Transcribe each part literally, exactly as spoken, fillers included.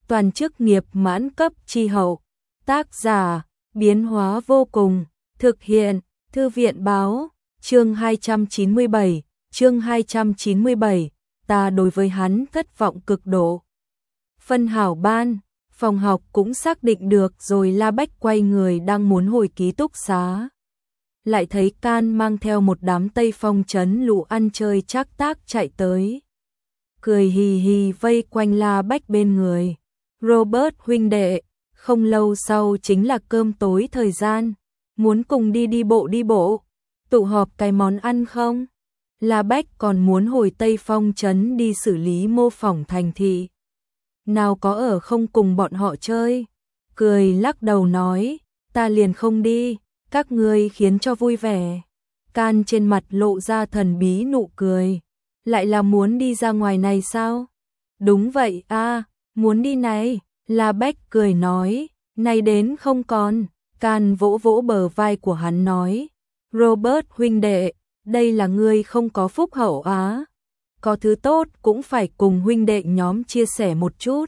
toàn chức nghiệp mãn cấp chi hậu. Tác giả, biến hóa vô cùng, thực hiện, thư viện báo, chương hai trăm chín mươi bảy, chương hai trăm chín mươi bảy, ta đối với hắn thất vọng cực độ. Phân hảo ban, phòng học cũng xác định được rồi. La Bách quay người đang muốn hồi ký túc xá. Lại thấy Can mang theo một đám Tây Phong trấn lũ ăn chơi trác tác chạy tới. Cười hì hì vây quanh La Bách bên người. Robert huynh đệ, không lâu sau chính là cơm tối thời gian. Muốn cùng đi đi bộ đi bộ, tụ họp cái món ăn không? La Bách còn muốn hồi Tây Phong trấn đi xử lý mô phỏng thành thị. Nào có ở không cùng bọn họ chơi. Cười lắc đầu nói, ta liền không đi, các ngươi khiến cho vui vẻ. Can trên mặt lộ ra thần bí nụ cười. Lại là muốn đi ra ngoài này sao? Đúng vậy a, muốn đi này. La Bách cười nói, nay đến không còn. Can vỗ vỗ bờ vai của hắn nói, Robert huynh đệ, đây là ngươi không có phúc hậu á. Có thứ tốt cũng phải cùng huynh đệ nhóm chia sẻ một chút.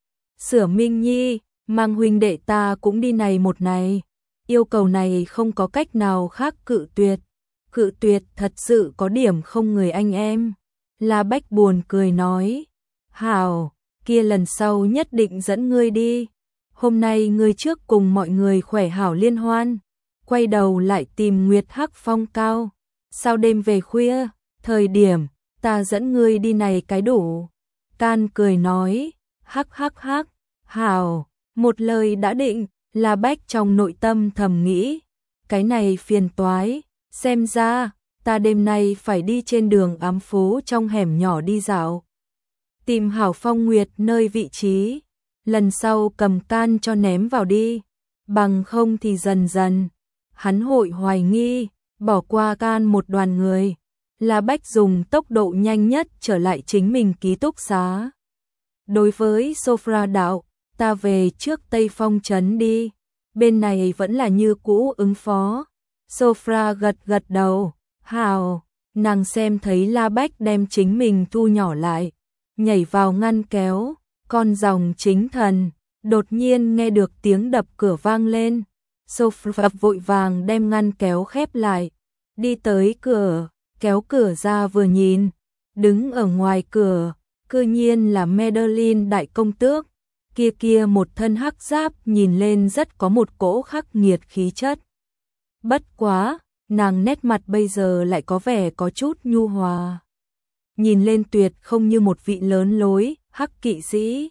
Sửa Minh Nhi, mang huynh đệ ta cũng đi này một này. Yêu cầu này không có cách nào khác cự tuyệt. Cự tuyệt thật sự có điểm không người anh em. La Bách buồn cười nói, hảo, kia lần sau nhất định dẫn ngươi đi. Hôm nay ngươi trước cùng mọi người khỏe hảo liên hoan. Quay đầu lại tìm Nguyệt Hắc Phong cao. Sau đêm về khuya, thời điểm, ta dẫn ngươi đi này cái đủ. Can cười nói, hắc hắc hắc, hảo, một lời đã định. La Bách trong nội tâm thầm nghĩ, cái này phiền toái, xem ra, ta đêm nay phải đi trên đường ám phố trong hẻm nhỏ đi dạo. Tìm hảo Phong Nguyệt nơi vị trí, lần sau cầm Can cho ném vào đi, bằng không thì dần dần, hắn hội hoài nghi, bỏ qua Can một đoàn người. La Bách dùng tốc độ nhanh nhất trở lại chính mình ký túc xá. Đối với Sofra đạo, ta về trước Tây Phong trấn đi, bên này vẫn là như cũ ứng phó. Sofra gật gật đầu, hào, nàng xem thấy La Bách đem chính mình thu nhỏ lại, nhảy vào ngăn kéo, con dòng chính thần, đột nhiên nghe được tiếng đập cửa vang lên. Sofra vội vàng đem ngăn kéo khép lại, đi tới cửa, kéo cửa ra vừa nhìn, đứng ở ngoài cửa, cư nhiên là Madeline đại công tước. Kia kia một thân hắc giáp nhìn lên rất có một cỗ khắc nghiệt khí chất. Bất quá, nàng nét mặt bây giờ lại có vẻ có chút nhu hòa. Nhìn lên tuyệt không như một vị lớn lối, hắc kỵ sĩ.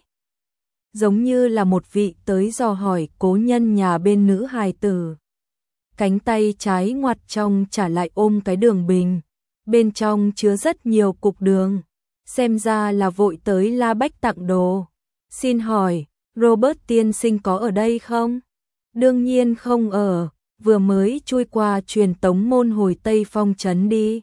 Giống như là một vị tới dò hỏi cố nhân nhà bên nữ hài tử. Cánh tay trái ngoặt trong trả lại ôm cái đường bình. Bên trong chứa rất nhiều cục đường. Xem ra là vội tới La Bách tặng đồ. Xin hỏi, Robert tiên sinh có ở đây không? Đương nhiên không ở, vừa mới chui qua truyền tống môn hồi Tây Phong trấn đi.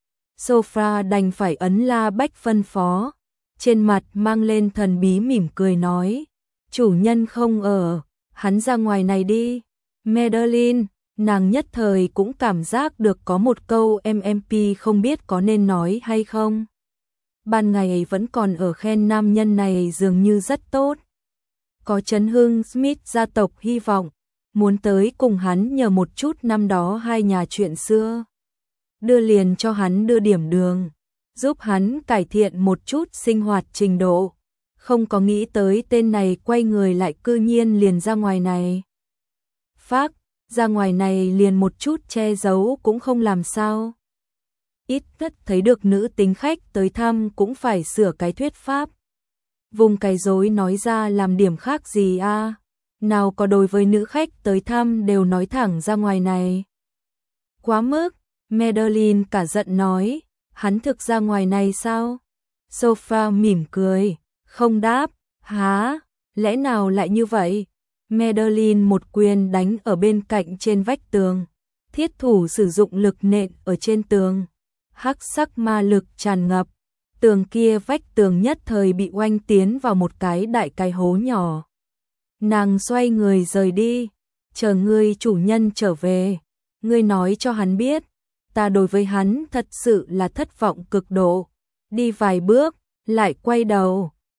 Sofra đành phải ấn La Bách phân phó, trên mặt mang lên thần bí mỉm cười nói, chủ nhân không ở, hắn ra ngoài này đi. Madeline, nàng nhất thời cũng cảm giác được có một câu em em pê không biết có nên nói hay không. Ban ngày vẫn còn ở khen nam nhân này dường như rất tốt. Có Trấn Hưng Smith gia tộc hy vọng, muốn tới cùng hắn nhờ một chút năm đó hai nhà chuyện xưa. Đưa liền cho hắn đưa điểm đường, giúp hắn cải thiện một chút sinh hoạt trình độ. Không có nghĩ tới tên này quay người lại cư nhiên liền ra ngoài này. Phác, ra ngoài này liền một chút che giấu cũng không làm sao. Ít nhất thấy được nữ tính khách tới thăm cũng phải sửa cái thuyết pháp. Vùng cái dối nói ra làm điểm khác gì a? À? Nào có đối với nữ khách tới thăm đều nói thẳng ra ngoài này. Quá mức, Madeline cả giận nói, hắn thực ra ngoài này sao? Sofa mỉm cười, không đáp, há, lẽ nào lại như vậy? Madeline một quyền đánh ở bên cạnh trên vách tường, thiết thủ sử dụng lực nện ở trên tường. Hắc sắc ma lực tràn ngập, tường kia vách tường nhất thời bị oanh tiến vào một cái đại cái hố nhỏ. Nàng xoay người rời đi, chờ ngươi chủ nhân trở về, ngươi nói cho hắn biết, ta đối với hắn thật sự là thất vọng cực độ. Đi vài bước, lại quay đầu,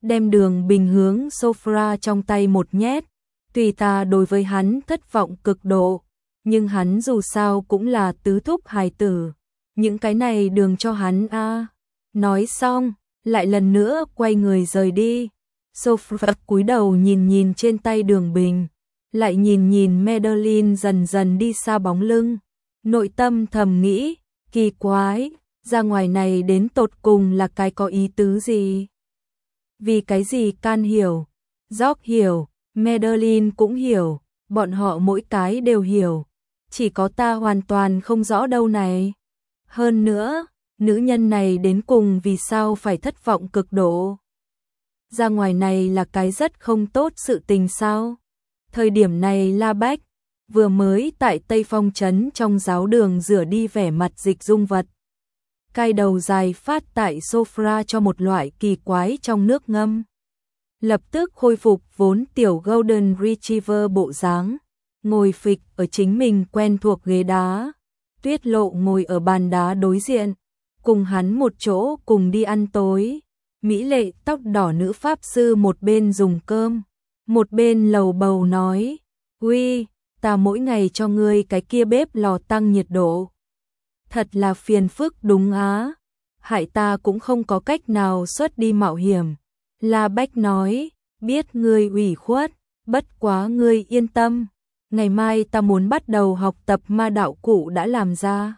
đem đường bình hướng Sophia trong tay một nhét. Tùy ta đối với hắn thất vọng cực độ, nhưng hắn dù sao cũng là tứ thúc hài tử, những cái này đường cho hắn a. À. Nói xong, lại lần nữa quay người rời đi. Sophia cúi đầu nhìn nhìn trên tay đường bình, lại nhìn nhìn Madeline dần dần đi xa bóng lưng, nội tâm thầm nghĩ, kỳ quái, ra ngoài này đến tột cùng là cái có ý tứ gì? Vì cái gì Can hiểu, George hiểu, Madeline cũng hiểu, bọn họ mỗi cái đều hiểu, chỉ có ta hoàn toàn không rõ đâu này. Hơn nữa, nữ nhân này đến cùng vì sao phải thất vọng cực độ? Ra ngoài này là cái rất không tốt sự tình sao? Thời điểm này La Bách vừa mới tại Tây Phong trấn trong giáo đường rửa đi vẻ mặt dịch dung vật. Cai đầu dài phát tại sofa cho một loại kỳ quái trong nước ngâm. Lập tức khôi phục vốn tiểu Golden Retriever bộ dáng, ngồi phịch ở chính mình quen thuộc ghế đá. Tuyết Lộ ngồi ở bàn đá đối diện, cùng hắn một chỗ cùng đi ăn tối. Mỹ lệ tóc đỏ nữ pháp sư một bên dùng cơm, một bên lầu bầu nói, uy, ta mỗi ngày cho ngươi cái kia bếp lò tăng nhiệt độ. Thật là phiền phức đúng á, hại ta cũng không có cách nào xuất đi mạo hiểm. La Bách nói, biết ngươi ủy khuất, bất quá ngươi yên tâm, ngày mai ta muốn bắt đầu học tập ma đạo cụ đã làm ra.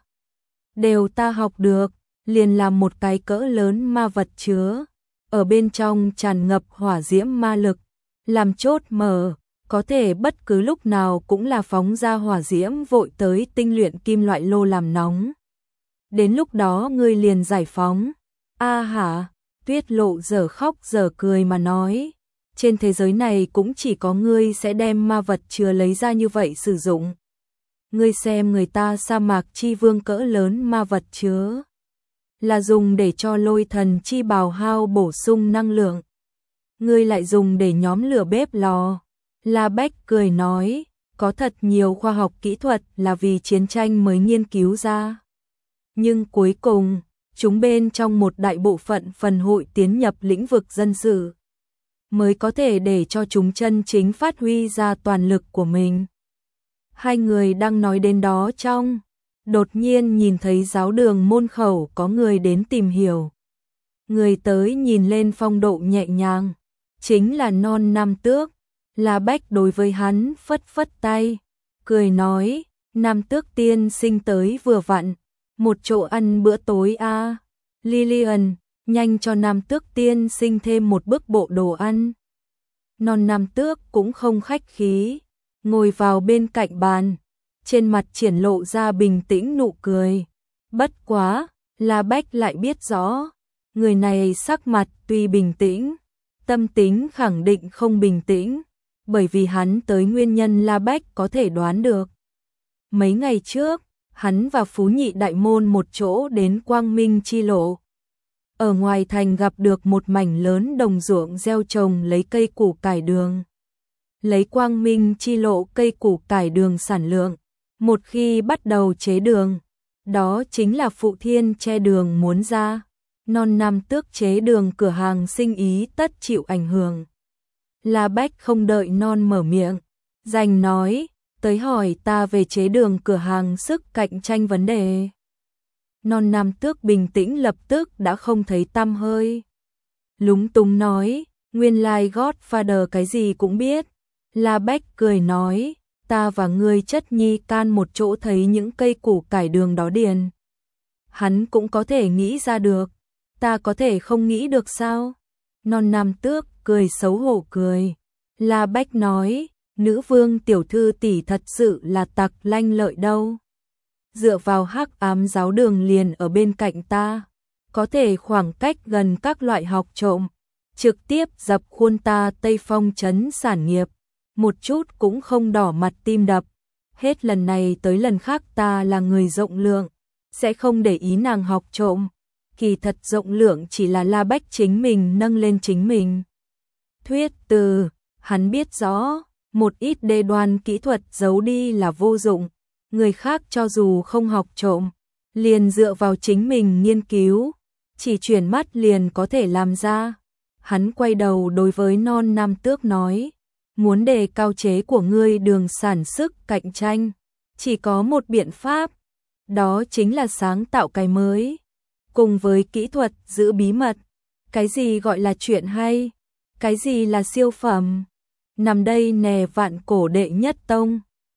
Đều ta học được, liền làm một cái cỡ lớn ma vật chứa, ở bên trong tràn ngập hỏa diễm ma lực, làm chốt mở, có thể bất cứ lúc nào cũng là phóng ra hỏa diễm vội tới tinh luyện kim loại lô làm nóng. Đến lúc đó ngươi liền giải phóng. A hả, Tuyết Lộ giờ khóc giờ cười mà nói, trên thế giới này cũng chỉ có ngươi sẽ đem ma vật chứa lấy ra như vậy sử dụng. Ngươi xem người ta sa mạc chi vương cỡ lớn ma vật chứa là dùng để cho lôi thần chi bào hao bổ sung năng lượng. Ngươi lại dùng để nhóm lửa bếp lò. La Bách cười nói, có thật nhiều khoa học kỹ thuật là vì chiến tranh mới nghiên cứu ra. Nhưng cuối cùng, chúng bên trong một đại bộ phận phần hội tiến nhập lĩnh vực dân sự, mới có thể để cho chúng chân chính phát huy ra toàn lực của mình. Hai người đang nói đến đó trong, đột nhiên nhìn thấy giáo đường môn khẩu có người đến tìm hiểu. Người tới nhìn lên phong độ nhẹ nhàng, chính là Non Nam Tước. La Bách đối với hắn phất phất tay, cười nói, Nam Tước tiên sinh tới vừa vặn, một chỗ ăn bữa tối a. À. Lillian, nhanh cho Nam Tước tiên sinh thêm một bức bộ đồ ăn. Non Nam Tước cũng không khách khí, ngồi vào bên cạnh bàn, trên mặt triển lộ ra bình tĩnh nụ cười. Bất quá, La Bách lại biết rõ, người này sắc mặt tuy bình tĩnh, tâm tính khẳng định không bình tĩnh, bởi vì hắn tới nguyên nhân La Bách có thể đoán được. Mấy ngày trước, hắn và Phú Nhị Đại Môn một chỗ đến Quang Minh Chi Lộ. Ở ngoài thành gặp được một mảnh lớn đồng ruộng gieo trồng lấy cây củ cải đường. Lấy Quang Minh Chi Lộ cây củ cải đường sản lượng, một khi bắt đầu chế đường, đó chính là Phụ Thiên che đường muốn ra. Non Nam Tước chế đường cửa hàng sinh ý tất chịu ảnh hưởng. La Bách không đợi Non mở miệng, dành nói, tới hỏi ta về chế đường cửa hàng sức cạnh tranh vấn đề. Non Nam Tước bình tĩnh lập tức đã không thấy tăm hơi. Lúng túng nói, nguyên lai Godfather cái gì cũng biết. La Bách cười nói, ta và ngươi chất nhi can một chỗ thấy những cây củ cải đường đó điền. Hắn cũng có thể nghĩ ra được, ta có thể không nghĩ được sao? Non Nam Tước cười xấu hổ cười. La Bách nói, nữ vương tiểu thư tỷ thật sự là tặc lanh lợi đâu. Dựa vào hắc ám giáo đường liền ở bên cạnh ta, có thể khoảng cách gần các loại học trộm, trực tiếp dập khuôn ta Tây Phong trấn sản nghiệp, một chút cũng không đỏ mặt tim đập. Hết lần này tới lần khác ta là người rộng lượng, sẽ không để ý nàng học trộm. Kỳ thật rộng lượng chỉ là La Bách chính mình nâng lên chính mình. Thuyết từ, hắn biết rõ, một ít đê đoan kỹ thuật giấu đi là vô dụng, người khác cho dù không học trộm, liền dựa vào chính mình nghiên cứu, chỉ chuyển mắt liền có thể làm ra. hắn quay đầu đối với Non Nam Tước nói, muốn đề cao chế của ngươi đường sản sức cạnh tranh, chỉ có một biện pháp, đó chính là sáng tạo cái mới, cùng với kỹ thuật giữ bí mật. Cái gì gọi là chuyện hay? Cái gì là siêu phẩm? Nằm đây nè vạn cổ đệ nhất tông.